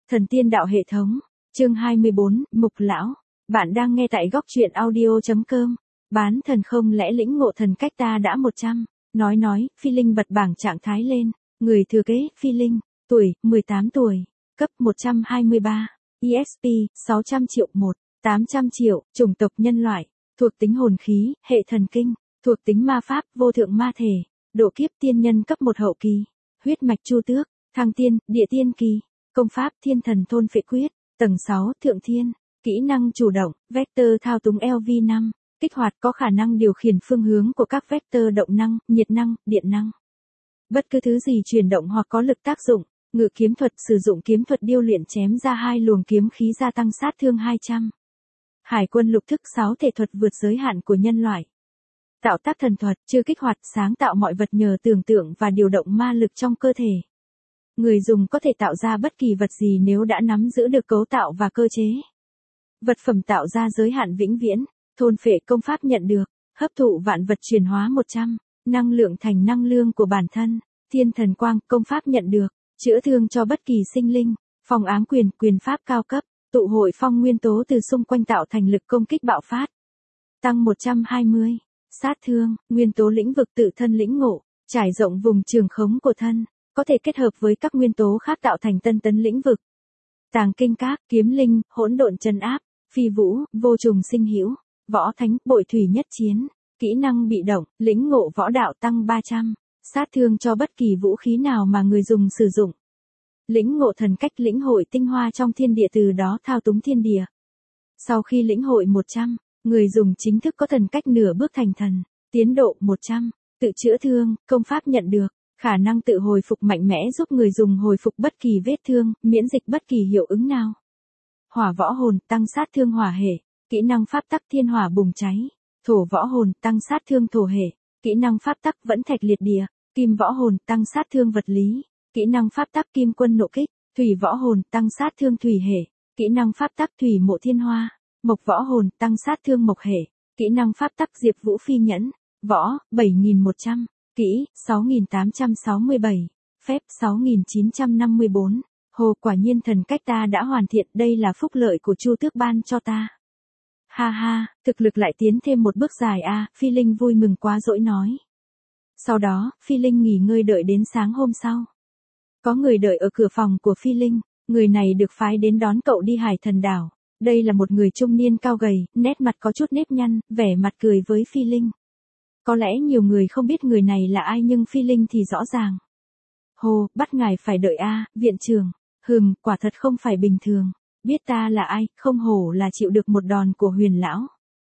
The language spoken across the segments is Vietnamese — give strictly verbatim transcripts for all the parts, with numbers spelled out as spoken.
Thần tiên đạo hệ thống, chương hai mươi bốn, Mục Lão. Bạn đang nghe tại góc truyện audio.com. Bán thần không lẽ lĩnh ngộ thần cách ta đã một trăm. Nói nói, Phi Linh bật bảng trạng thái lên. Người thừa kế, Phi Linh. Tuổi, mười tám tuổi. Cấp một trăm hai mươi ba. e ét pê, sáu trăm triệu một. tám trăm triệu. Chủng tộc nhân loại. Thuộc tính hồn khí, hệ thần kinh. Thuộc tính ma pháp, vô thượng ma thể. Độ kiếp tiên nhân cấp một hậu kỳ. Huyết mạch chu tước. Thăng tiên, địa tiên kỳ. Công pháp thiên thần thôn phệ quyết. Tầng sáu, thượng thiên. Kỹ năng chủ động, vector thao túng lv năm. Kích hoạt có khả năng điều khiển phương hướng của các vector động năng, nhiệt năng, điện năng. Bất cứ thứ gì chuyển động hoặc có lực tác dụng. Ngự kiếm thuật sử dụng kiếm thuật điêu luyện chém ra hai luồng kiếm khí gia tăng sát thương hai trăm. Hải quân lục thức sáu thể thuật vượt giới hạn của nhân loại. Tạo tác thần thuật, chưa kích hoạt sáng tạo mọi vật nhờ tưởng tượng và điều động ma lực trong cơ thể. Người dùng có thể tạo ra bất kỳ vật gì nếu đã nắm giữ được cấu tạo và cơ chế. Vật phẩm tạo ra giới hạn vĩnh viễn, thôn phệ công pháp nhận được, hấp thụ vạn vật chuyển hóa một trăm, năng lượng thành năng lượng của bản thân, thiên thần quang công pháp nhận được, chữa thương cho bất kỳ sinh linh, phong ám quyền quyền pháp cao cấp, tụ hội phong nguyên tố từ xung quanh tạo thành lực công kích bạo phát. Tăng một trăm hai mươi, sát thương, nguyên tố lĩnh vực tự thân lĩnh ngộ, trải rộng vùng trường khống của thân. Có thể kết hợp với các nguyên tố khác tạo thành tân tấn lĩnh vực. Tàng kinh các, kiếm linh, hỗn độn chân áp, phi vũ, vô trùng sinh hữu, võ thánh, bội thủy nhất chiến, kỹ năng bị động, lĩnh ngộ võ đạo tăng ba trăm, sát thương cho bất kỳ vũ khí nào mà người dùng sử dụng. Lĩnh ngộ thần cách lĩnh hội tinh hoa trong thiên địa từ đó thao túng thiên địa. Sau khi lĩnh hội một trăm, người dùng chính thức có thần cách nửa bước thành thần, tiến độ một trăm, tự chữa thương, công pháp nhận được. Khả năng tự hồi phục mạnh mẽ giúp người dùng hồi phục bất kỳ vết thương, miễn dịch bất kỳ hiệu ứng nào. Hỏa võ hồn tăng sát thương hỏa hệ, kỹ năng pháp tắc thiên hỏa bùng cháy. Thổ võ hồn tăng sát thương thổ hệ, kỹ năng pháp tắc vẫn thạch liệt địa. Kim võ hồn tăng sát thương vật lý, kỹ năng pháp tắc kim quân nộ kích. Thủy võ hồn tăng sát thương thủy hệ, kỹ năng pháp tắc thủy mộ thiên hoa. Mộc võ hồn tăng sát thương mộc hệ, kỹ năng pháp tắc diệp vũ phi nhẫn. Võ, bảy nghìn một trăm. Kỹ, sáu nghìn tám trăm sáu mươi bảy, phép sáu nghìn chín trăm năm mươi bốn, hồ quả nhiên thần cách ta đã hoàn thiện, đây là phúc lợi của Chu Tước ban cho ta. Ha ha, thực lực lại tiến thêm một bước dài a, à, Phi Linh vui mừng quá dỗi nói. Sau đó, Phi Linh nghỉ ngơi đợi đến sáng hôm sau. Có người đợi ở cửa phòng của Phi Linh, người này được phái đến đón cậu đi Hải Thần đảo. Đây là một người trung niên cao gầy, nét mặt có chút nếp nhăn, vẻ mặt cười với Phi Linh. Có lẽ nhiều người không biết người này là ai nhưng Phi Linh thì rõ ràng. Hồ, bắt ngài phải đợi a, à, viện trưởng. Hừm, quả thật không phải bình thường. Biết ta là ai, không hổ là chịu được một đòn của Huyền lão.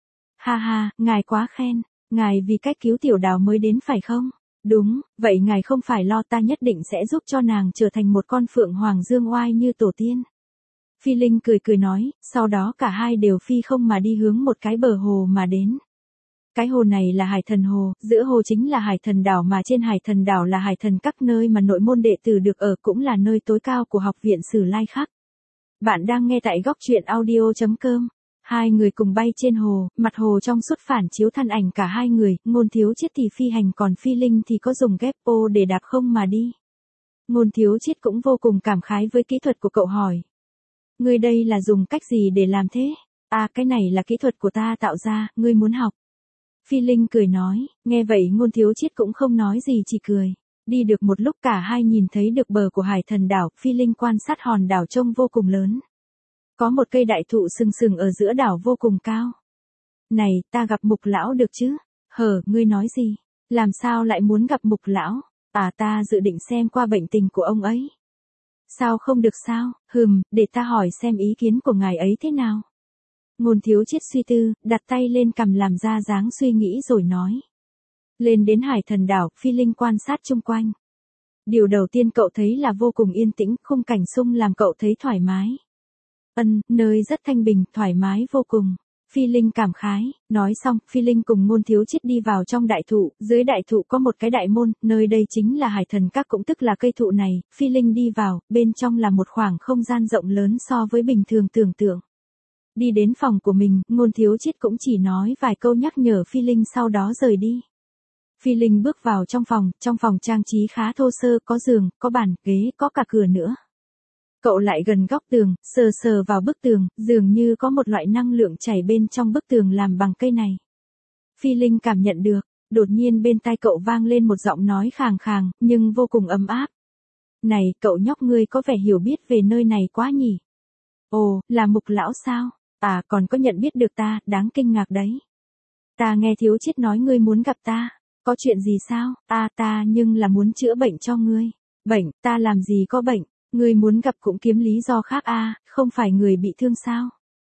Ha ha, ngài quá khen. Ngài vì cách cứu tiểu đào mới đến phải không? Đúng, vậy ngài không phải lo, ta nhất định sẽ giúp cho nàng trở thành một con phượng hoàng dương oai như tổ tiên. Phi Linh cười cười nói, sau đó cả hai đều phi không mà đi hướng một cái bờ hồ mà đến. Cái hồ này là Hải Thần Hồ, giữa hồ chính là Hải Thần đảo mà trên Hải Thần đảo là Hải Thần các nơi mà nội môn đệ tử được ở cũng là nơi tối cao của học viện Sử Lai Khắc. Bạn đang nghe tại góc truyện audio.com. Hai người cùng bay trên hồ, mặt hồ trong suốt phản chiếu thân ảnh cả hai người, Ngôn Thiếu Chiết thì phi hành còn Phi Linh thì có dùng ghép ô để đạp không mà đi. Ngôn Thiếu Chiết cũng vô cùng cảm khái với kỹ thuật của cậu hỏi. Ngươi đây là dùng cách gì để làm thế? À, cái này là kỹ thuật của ta tạo ra, ngươi muốn học. Phi Linh cười nói, nghe vậy Ngôn Thiếu Chiết cũng không nói gì chỉ cười. Đi được một lúc cả hai nhìn thấy được bờ của Hải Thần đảo, Phi Linh quan sát hòn đảo trông vô cùng lớn. Có một cây đại thụ sừng sừng ở giữa đảo vô cùng cao. Này, ta gặp Mục lão được chứ? Hờ, ngươi nói gì? Làm sao lại muốn gặp Mục lão? À, ta dự định xem qua bệnh tình của ông ấy. Sao không được sao? Hừm, để ta hỏi xem ý kiến của ngài ấy thế nào. Ngôn Thiếu Chiết suy tư, đặt tay lên cằm làm ra dáng suy nghĩ rồi nói. Lên đến Hải Thần đảo, Phi Linh quan sát chung quanh. Điều đầu tiên cậu thấy là vô cùng yên tĩnh, khung cảnh xung làm cậu thấy thoải mái. Ân, nơi rất thanh bình, thoải mái vô cùng. Phi Linh cảm khái, nói xong, Phi Linh cùng Ngôn Thiếu Chiết đi vào trong đại thụ, dưới đại thụ có một cái đại môn, nơi đây chính là Hải Thần các cũng tức là cây thụ này, Phi Linh đi vào, bên trong là một khoảng không gian rộng lớn so với bình thường tưởng tượng. Đi đến phòng của mình, Ngôn Thiếu Chiết cũng chỉ nói vài câu nhắc nhở Phi Linh sau đó rời đi. Phi Linh bước vào trong phòng, trong phòng trang trí khá thô sơ, có giường, có bàn, ghế, có cả cửa nữa. Cậu lại gần góc tường, sờ sờ vào bức tường, dường như có một loại năng lượng chảy bên trong bức tường làm bằng cây này. Phi Linh cảm nhận được, đột nhiên bên tai cậu vang lên một giọng nói khàn khàn, nhưng vô cùng ấm áp. Này, cậu nhóc ngươi có vẻ hiểu biết về nơi này quá nhỉ? Ồ, là Mục lão sao? À, còn có nhận biết được ta, đáng kinh ngạc đấy. Ta nghe thiếu chiết nói ngươi muốn gặp ta. Có chuyện gì sao? À, ta nhưng là muốn chữa bệnh cho ngươi. Bệnh, ta làm gì có bệnh? Ngươi muốn gặp cũng kiếm lý do khác à, không phải người bị thương sao?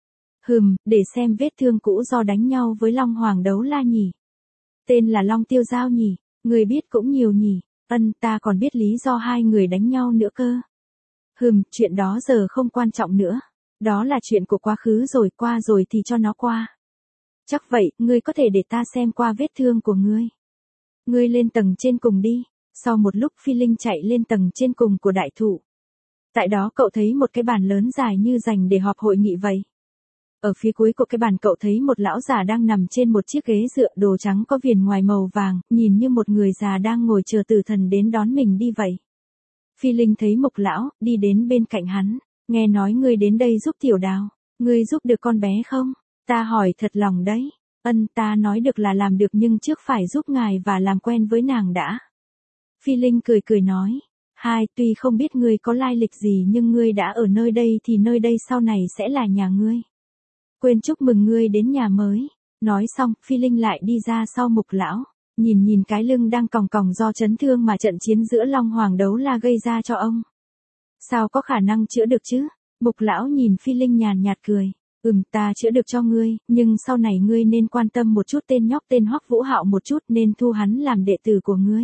Hừm, để xem vết thương cũ do đánh nhau với Long Hoàng Đấu La nhỉ. Tên là Long Tiêu Giao nhỉ, người biết cũng nhiều nhỉ. Ân, ta còn biết lý do hai người đánh nhau nữa cơ. Hừm, chuyện đó giờ không quan trọng nữa. Đó là chuyện của quá khứ rồi, qua rồi thì cho nó qua. Chắc vậy, ngươi có thể để ta xem qua vết thương của ngươi. Ngươi lên tầng trên cùng đi. Sau một lúc Phi Linh chạy lên tầng trên cùng của đại thụ. Tại đó cậu thấy một cái bàn lớn dài như dành để họp hội nghị vậy. Ở phía cuối của cái bàn cậu thấy một lão già đang nằm trên một chiếc ghế dựa, đồ trắng có viền ngoài màu vàng, nhìn như một người già đang ngồi chờ tử thần đến đón mình đi vậy. Phi Linh thấy Mục lão, đi đến bên cạnh hắn. Nghe nói ngươi đến đây giúp Tiểu Đào. Ngươi giúp được con bé không? Ta hỏi thật lòng đấy. Ân, ta nói được là làm được nhưng trước phải giúp ngài và làm quen với nàng đã. Phi Linh cười cười nói. Hai, tuy không biết ngươi có lai lịch gì nhưng ngươi đã ở nơi đây thì nơi đây sau này sẽ là nhà ngươi. Quên chúc mừng ngươi đến nhà mới. Nói xong, Phi Linh lại đi ra sau Mục lão. Nhìn nhìn cái lưng đang còng còng do chấn thương mà trận chiến giữa Long Hoàng Đấu La gây ra cho ông. Sao có khả năng chữa được chứ? Mục lão nhìn Phi Linh nhàn nhạt cười. Ừm, ta chữa được cho ngươi, nhưng sau này ngươi nên quan tâm một chút tên nhóc tên Hoắc Vũ Hạo một chút, nên thu hắn làm đệ tử của ngươi.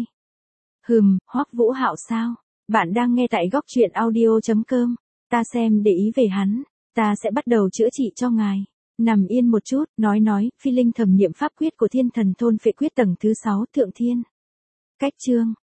Hừm, Hoắc Vũ Hạo sao? Bạn đang nghe tại góc truyện audio chấm com. Ta xem để ý về hắn. Ta sẽ bắt đầu chữa trị cho ngài. Nằm yên một chút, nói nói, Phi Linh thầm niệm pháp quyết của Thiên Thần Thôn Phệ Quyết tầng thứ sáu Thượng Thiên. Cách chương.